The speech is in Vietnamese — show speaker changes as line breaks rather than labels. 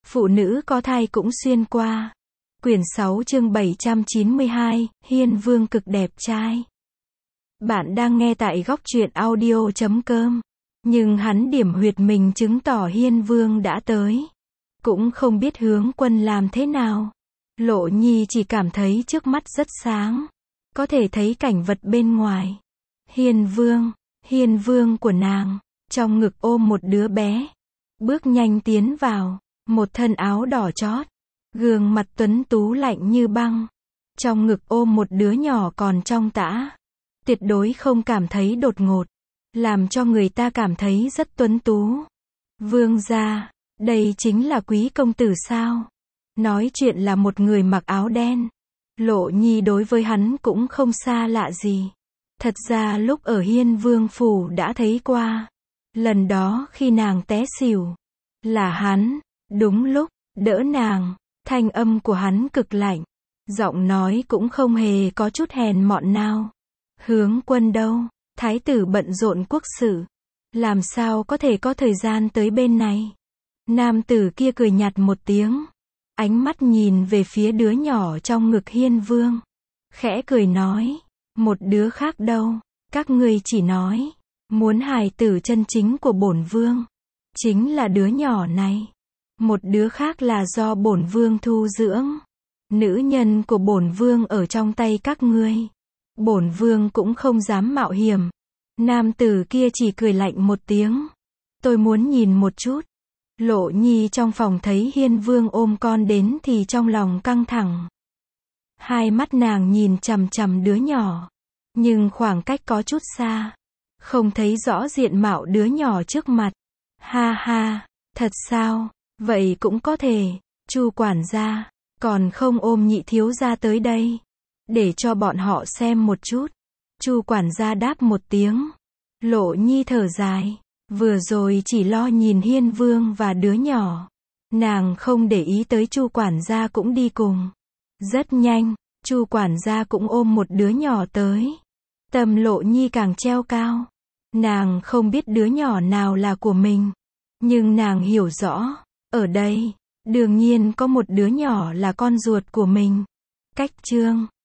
Phụ nữ có thai cũng xuyên qua. Quyển 6 chương 792, Hiên Vương cực đẹp trai. Bạn đang nghe tại góc truyện audio.com. Nhưng hắn điểm huyệt mình chứng tỏ Hiên Vương đã tới. Cũng không biết hướng quân làm thế nào. Lộ Nhi chỉ cảm thấy trước mắt rất sáng. Có thể thấy cảnh vật bên ngoài. Hiên Vương của nàng, trong ngực ôm một đứa bé. Bước nhanh tiến vào, một thân áo đỏ chót. Gương mặt tuấn tú lạnh như băng. Trong ngực ôm một đứa nhỏ còn trong tã. Tuyệt đối không cảm thấy đột ngột. Làm cho người ta cảm thấy rất tuấn tú. Vương gia, đây chính là quý công tử sao? Nói chuyện là một người mặc áo đen. Lộ Nhi đối với hắn cũng không xa lạ gì. Thật ra lúc ở Hiên Vương phủ đã thấy qua. Lần đó khi nàng té xỉu, là hắn, đúng lúc, đỡ nàng. Thanh âm của hắn cực lạnh. Giọng nói cũng không hề có chút hèn mọn nào. Hướng quân đâu? Thái tử bận rộn quốc sự. Làm sao có thể có thời gian tới bên này? Nam tử kia cười nhạt một tiếng. Ánh mắt nhìn về phía đứa nhỏ trong ngực Hiên Vương. Khẽ cười nói. Một đứa khác đâu? Các ngươi chỉ nói. Muốn hài tử chân chính của bổn vương. Chính là đứa nhỏ này. Một đứa khác là do bổn vương thu dưỡng. Nữ nhân của bổn vương ở trong tay các ngươi. Bổn vương cũng không dám mạo hiểm. Nam tử kia chỉ cười lạnh một tiếng. Tôi muốn nhìn một chút. Lộ Nhi trong phòng thấy Hiên Vương ôm con đến thì trong lòng căng thẳng. Hai mắt nàng nhìn chằm chằm đứa nhỏ. Nhưng khoảng cách có chút xa. Không thấy rõ diện mạo đứa nhỏ trước mặt. Ha ha, thật sao? Vậy cũng có thể. Chu quản gia, còn không ôm nhị thiếu gia tới đây. Để cho bọn họ xem một chút. Chu quản gia đáp một tiếng. Lộ Nhi thở dài. Vừa rồi chỉ lo nhìn Hiên Vương và đứa nhỏ. Nàng không để ý tới Chu quản gia cũng đi cùng. Rất nhanh, Chu quản gia cũng ôm một đứa nhỏ tới. Tâm Lộ Nhi càng treo cao. Nàng không biết đứa nhỏ nào là của mình. Nhưng nàng hiểu rõ. Ở đây, đương nhiên có một đứa nhỏ là con ruột của mình. Cách chương